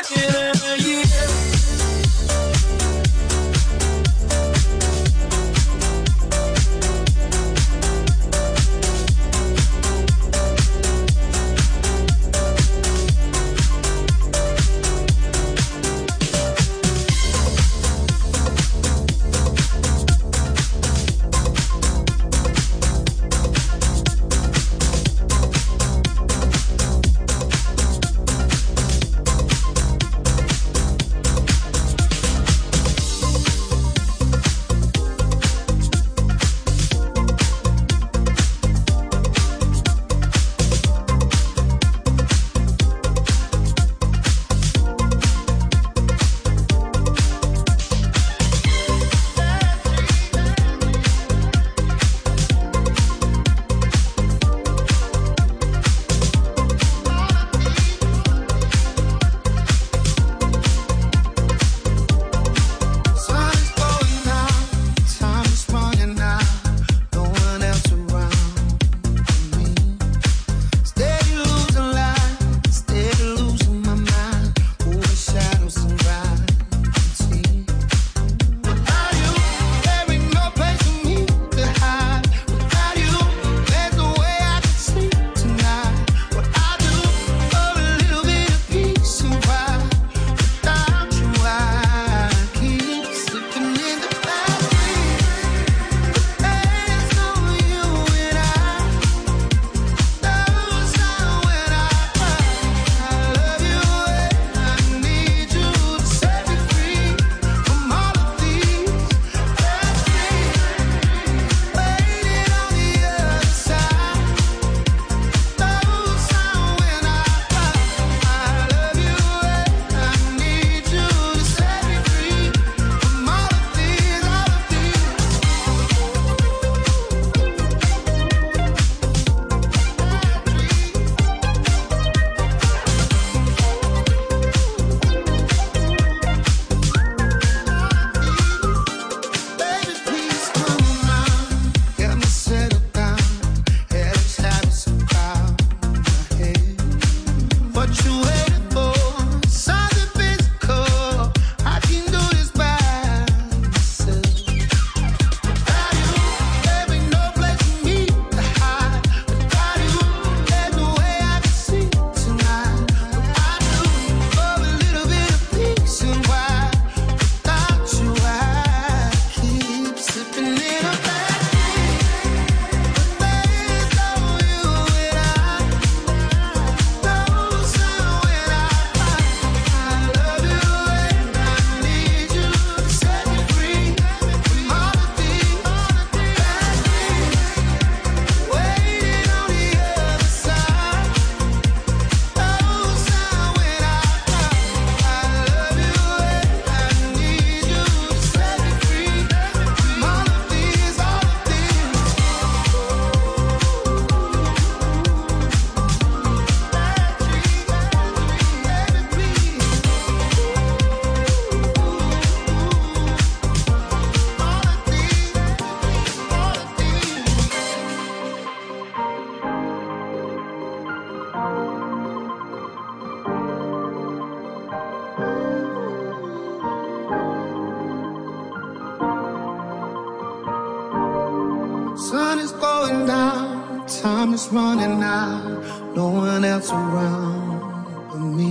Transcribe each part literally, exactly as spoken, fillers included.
Sun is going down, time is running out, no one else around but me.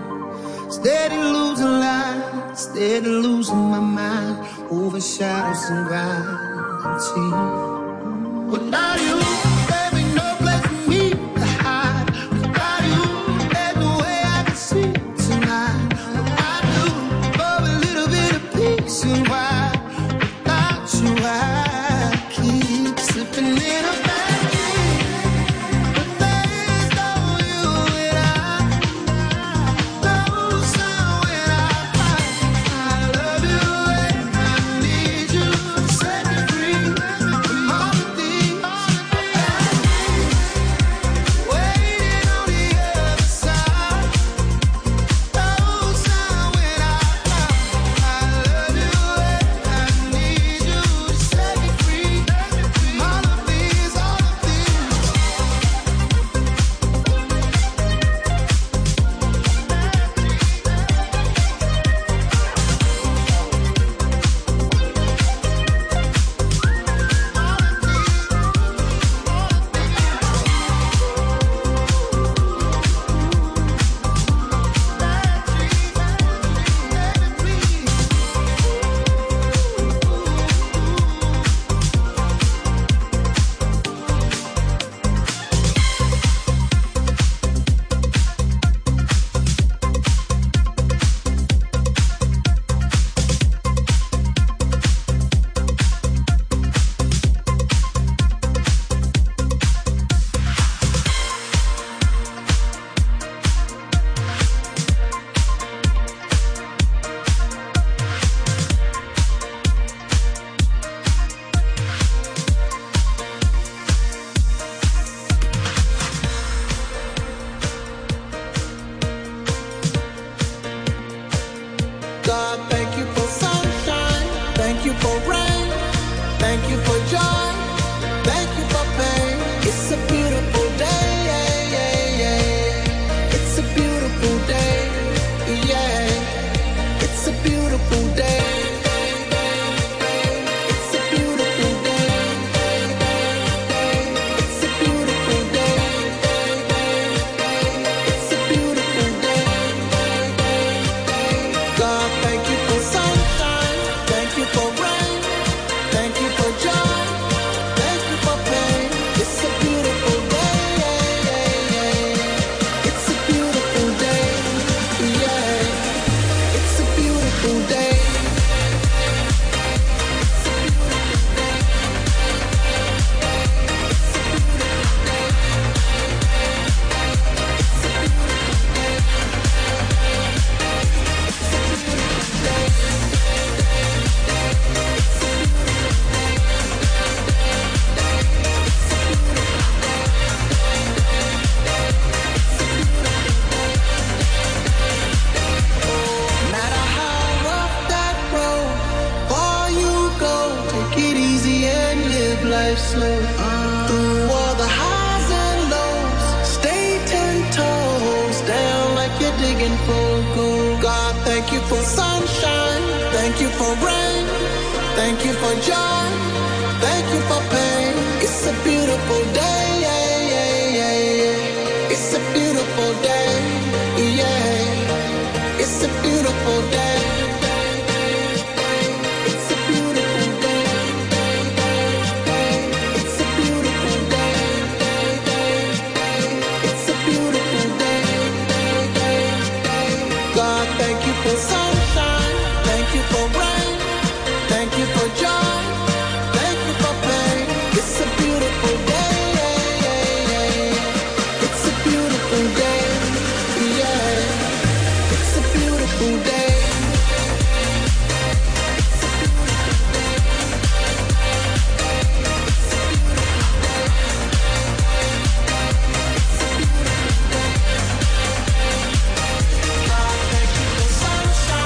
Steady losing light, steady losing my mind, over shadows and gravity. Without you, there ain't no place for me to hide. Without you, there's no way I can sleep tonight. I do for a little bit of peace and why. Without you, I keep slipping in a bad dream. But there's no you and I, no sound when I fight. I love you and I need you to set me free from all the things thank you for sunshine. Thank you for rain. Thank you for joy. Thank you for pain. It's a beautiful day. Yeah, yeah, yeah, yeah. It's a beautiful day. Yeah. It's a beautiful day. It's a beautiful day. It's a beautiful day. It's a beautiful day. God, thank you for sunshine. Thank you for rain. Thank you for joy. Thank you for pain. It's a beautiful day. Yeah, yeah, yeah. It's a beautiful day. Yeah. It's a beautiful day. God, thank you for sunshine.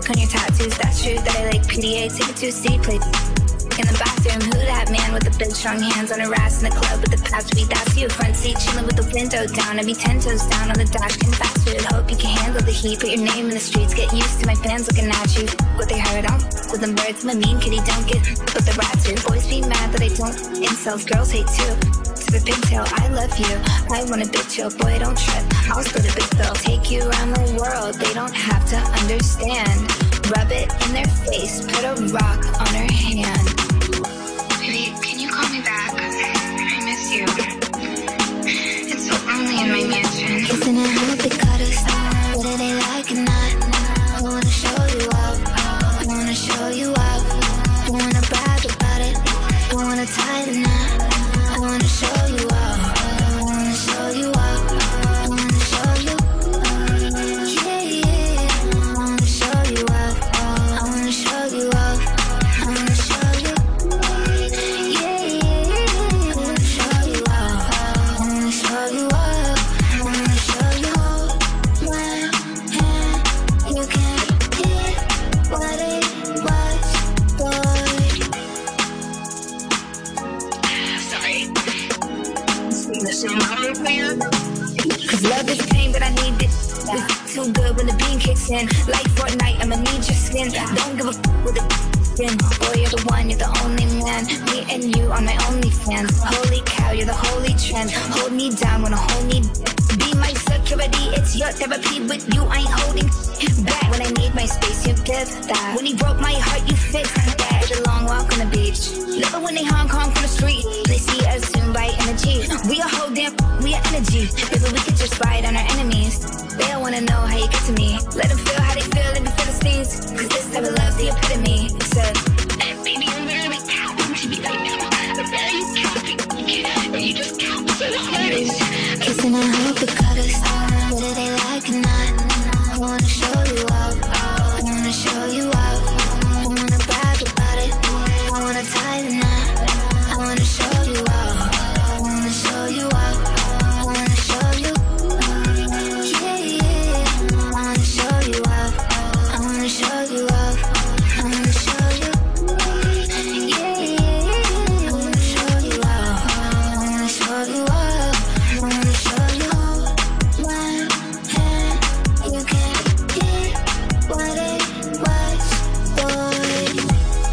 on your tattoos. That's true that I like P D A. Take it to a city place. In the bathroom, who that man with the big strong hands on her ass in the club with the past beat? That's you. Front seat, chilling with the window down. I'd be ten toes down on the dash, can fast food. Hope you can handle the heat. Put your name in the streets. Get used to my fans looking at you. What they heard on with them birds. I'm a mean kitty, don't get with the rats here. Boys be mad that I don't. Incels, girls hate too. To the pigtail, I love you. I want a big chill, boy, don't trip. I'll split a big bill. Take you around the world. They don't have to understand. Rub it in their face. Put a rock on her hand. Baby, can you call me back? I miss you. It's so lonely in my mansion. Kissing and hope they cut us. Whether they like it or not. I wanna show you up. I wanna show you up. Don't wanna brag about it. Don't wanna tie the knot. I wanna show you up. I wanna show you up. I wanna show you. Yeah, yeah. I wanna show you up. I wanna show you up. I wanna show you. Yeah, yeah. I wanna show you up. I wanna show you up. I wanna show you when and you can't get what it was, boy. Sorry. Cause love is pain, but I need it. It's too good when the beam kicks in. Like Fortnite, I'ma need your skin. Don't give a f with a skin. Boy, you're the one, you're the only man. Me and you are my only fans. Holy cow, you're the holy trend. Hold me down when I hold me. Be my security, it's your therapy. With you, I ain't holding back. When I need my space, you give that. When he broke my heart, you fixed that. It's a long walk on the beach. Love it when they Hong Kong from the street. They see us soon by energy. We are whole damn, we are energy. Maybe we could just ride on our enemies. They don't wanna know how you get to me. Let them feel how they feel and be Philistines. Cause this type of love's the epitome. It said, baby, I'm literally counting to be right now. I'm very counting. And you just count so hard. Kissing and hope they cut us. Whether they like it or not. I wanna show you up. I wanna show you up. I wanna brag about it. I wanna tie the knot. I wanna show you up. I wanna show you up. I wanna show you. Yeah, yeah. I wanna show you up. I wanna show you up. I wanna show you. Yeah, yeah. I wanna show you up. I wanna show you up. I wanna show you when and you can't get what it was, boy.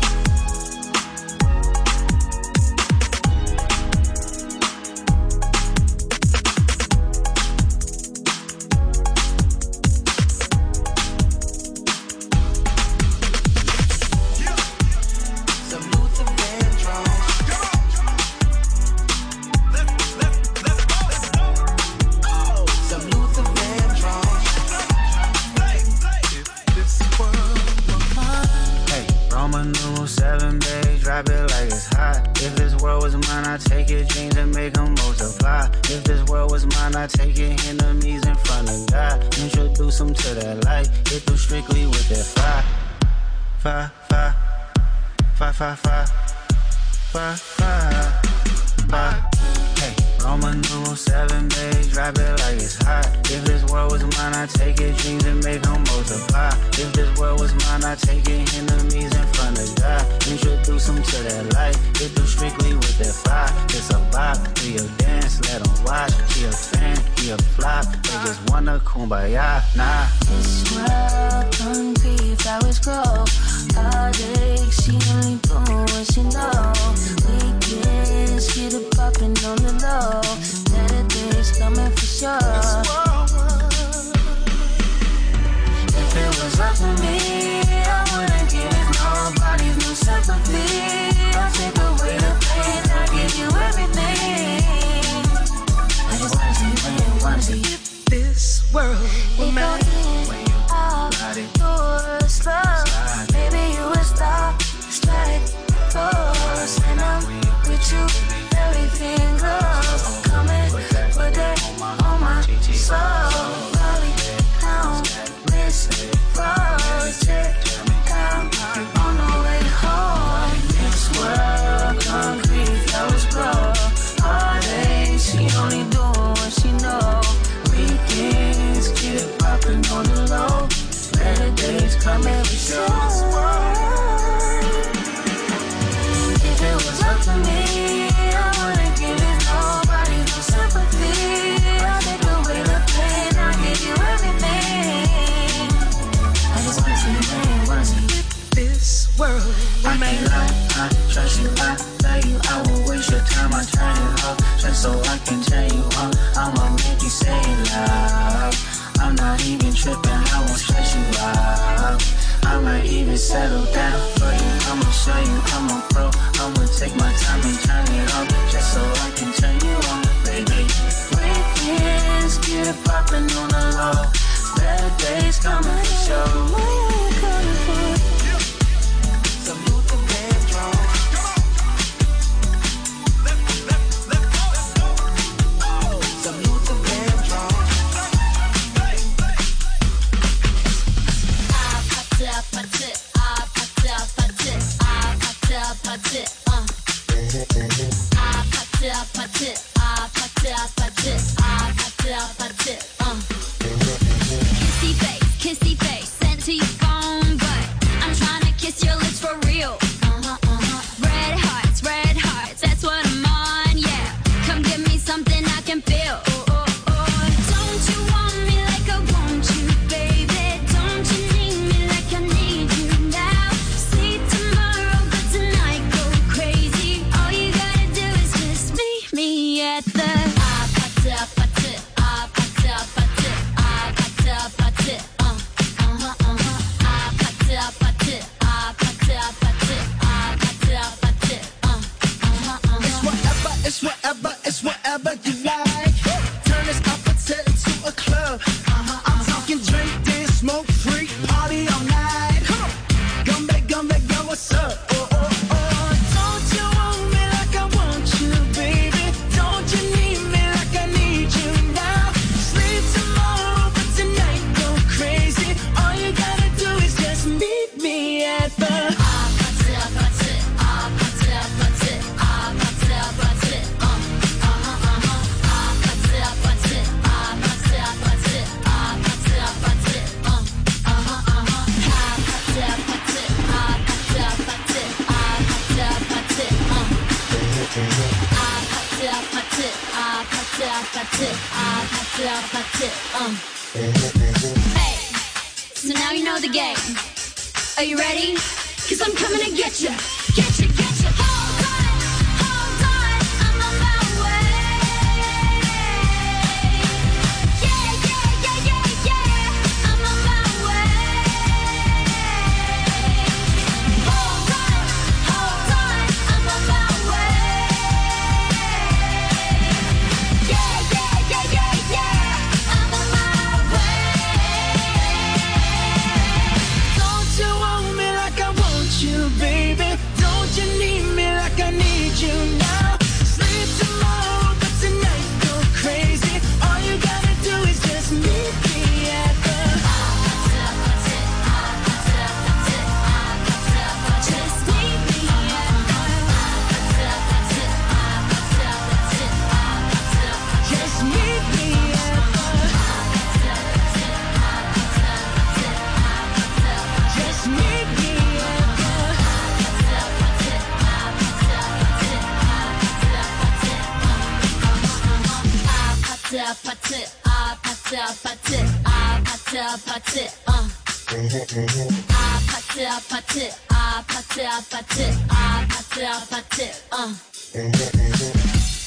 Some Luther Vandross. Some Luther Vandross. Hey, Roman numeral seven, babe, drop it like it's hot. If this world was mine, I'd take your dreams and make them multiply. If this world was mine, I'd take your enemies in front of God. Introduce them to that light, hit them strictly with that fire. Fire, fire, fire, fire, fire, fire, fire, fire. Hey, Roman numeral seven, babe, drop it like it's hot. If this world was mine, I'd take your dreams and make them multiply. If this world was mine, I'd take your enemies in front of God. Introduce them to that light, hit them strictly with that fire. It's a bop, do your dance, let them watch. He a fan, he a flop, they just wanna kumbaya, nah. This world hungry, flowers grow. Heartache, she only bloom when she know. Weekends, get it poppin' on the low. Better days coming for sure. If it was up to me, I wouldn't give nobody's no sympathy. I'll take away the pain, I'll give you everything. I just wanna see you, I wanna see you. This world will It matter. don't end out, do a slow. Maybe you would stop I can't lie, I trust you, I love you. I won't waste your time, I turn it off just so I can turn you on. I'ma make you say it loud. I'm not even tripping, I won't stress you out. I might even settle down for you. I'ma show you I'm a pro. I'ma take my time and turn it off just so I can turn you on, baby. Weekends get it poppin' on the low. Better days coming for sure. What are you coming for? Some Luther Vandross. Some Luther Vandross. I popped it, I popped it, I popped it, I popped it, I popped it, I popped it, uh. I popped it, I popped it, I popped it, I popped it, I popped it, I popped it, uh. Kissy face, kissy face, sent to your phone, but I'm trying to kiss your lips for real. Uh-huh, uh-huh. Red hearts, red hearts, that's what I'm on, yeah. Come give me something I can feel. Oh, oh, oh. Don't you want me like I want you, baby? Don't you need me like I need you now? See tomorrow, but tonight go crazy. All you gotta do is just meet me at the I popped it, I popped it, I popped it, I popped it, I popped it, I popped it, uh, uh-huh, uh-huh. I popped it, I popped it, I popped it, I popped it, I popped it, I popped it, uh, uh-huh, uh-huh. It's whatever, it's whatever, it's whatever you like. Turn this opposite into a club. Uh-huh, I'm talking drink, dance, smoke, freak, party all night. Come on, Gumbe, Gumbe, yo, what's up? Oh, oh, oh. Don't you want me like I want you, baby? Don't you need me like I need you now? Sleep tomorrow, but tonight go crazy. All you gotta do is just meet me at the I popped it, I popped it, I popped it, I popped it, I popped it, I popped it, uh, uh-huh, uh-huh. I popped it, I popped it, I popped it, I popped it, I popped it, I popped it, uh, uh-huh, uh-huh. I popped it, I popped it, I popped it, I popped it, I popped it, I popped it, uh. I popped it, I popped it, I popped it, I popped it, I popped it, I popped it, uh. Hey, so now you know the game. Are you ready? Cause I'm coming to get you. Get you, get you. Hold on, hold on, I'm on my way. Yeah, yeah, yeah, yeah, yeah, I'm on my way. Hold on, hold on, I'm on my way. Yeah, yeah, yeah, yeah, yeah, I'm on my way. Don't you want me like I want you, baby? Don't you need me like I need you now? Sleep tomorrow, but tonight go crazy. All you gotta do is just meet me at the Just meet me at the Just meet me at the Just meet me at the I popped it, I popped it, I popped it, I popped it, I popped it, uh. I popped it, I popped it, I popped it, I popped it, I popped it, I popped it, uh.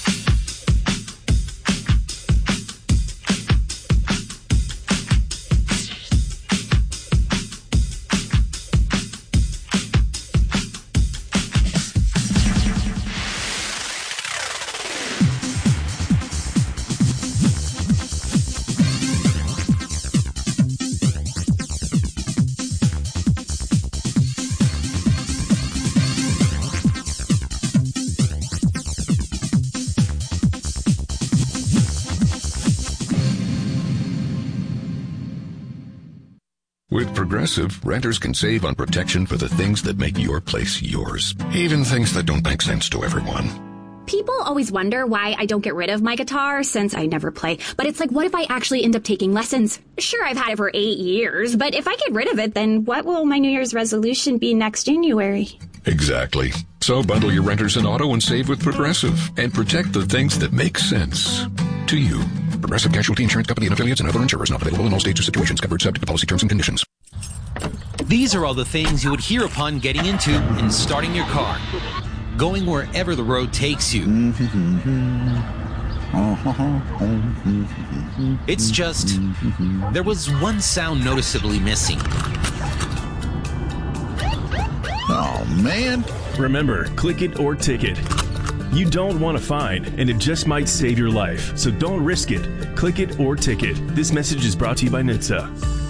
With Progressive, renters can save on protection for the things that make your place yours, even things that don't make sense to everyone. People always wonder why I don't get rid of my guitar since I never play. But it's like, what if I actually end up taking lessons? Sure, I've had it for eight years, but if I get rid of it, then what will my New Year's resolution be next January? Exactly. So bundle your renters and auto and save with Progressive and protect the things that make sense to you. Progressive Casualty Insurance Company and affiliates and other insurers not available in all states or situations. Coverage subject to policy terms and conditions. These are all the things you would hear upon getting into and starting your car. Going wherever the road takes you. It's just, there was one sound noticeably missing. Oh, man. Remember, click it or ticket. You don't want a fine, and it just might save your life. So don't risk it. Click it or ticket. This message is brought to you by N H T S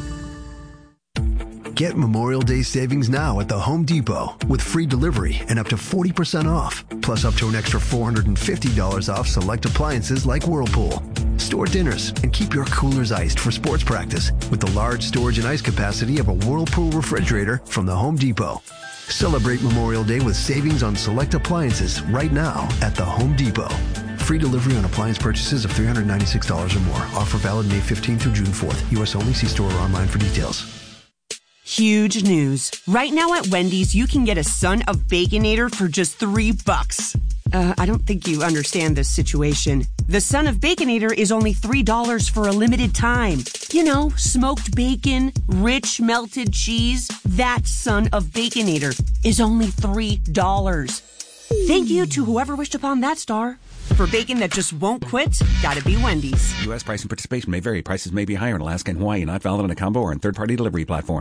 A. Get Memorial Day savings now at the Home Depot with free delivery and up to forty percent off, plus up to an extra four hundred fifty dollars off select appliances like Whirlpool. Store dinners and keep your coolers iced for sports practice with the large storage and ice capacity of a Whirlpool refrigerator from the Home Depot. Celebrate Memorial Day with savings on select appliances right now at the Home Depot. Free delivery on appliance purchases of three hundred ninety-six dollars or more. Offer valid May fifteenth through June fourth. U S only. See store or online for details. Huge news. Right now at Wendy's, you can get a Son of Baconator for just three bucks. Uh, I don't think you understand this situation. The Son of Baconator is only three dollars for a limited time. You know, smoked bacon, rich melted cheese. That Son of Baconator is only three dollars. Thank you to whoever wished upon that star. For bacon that just won't quit, gotta be Wendy's. U S price and participation may vary. Prices may be higher in Alaska and Hawaii, not valid on a combo or on third-party delivery platform.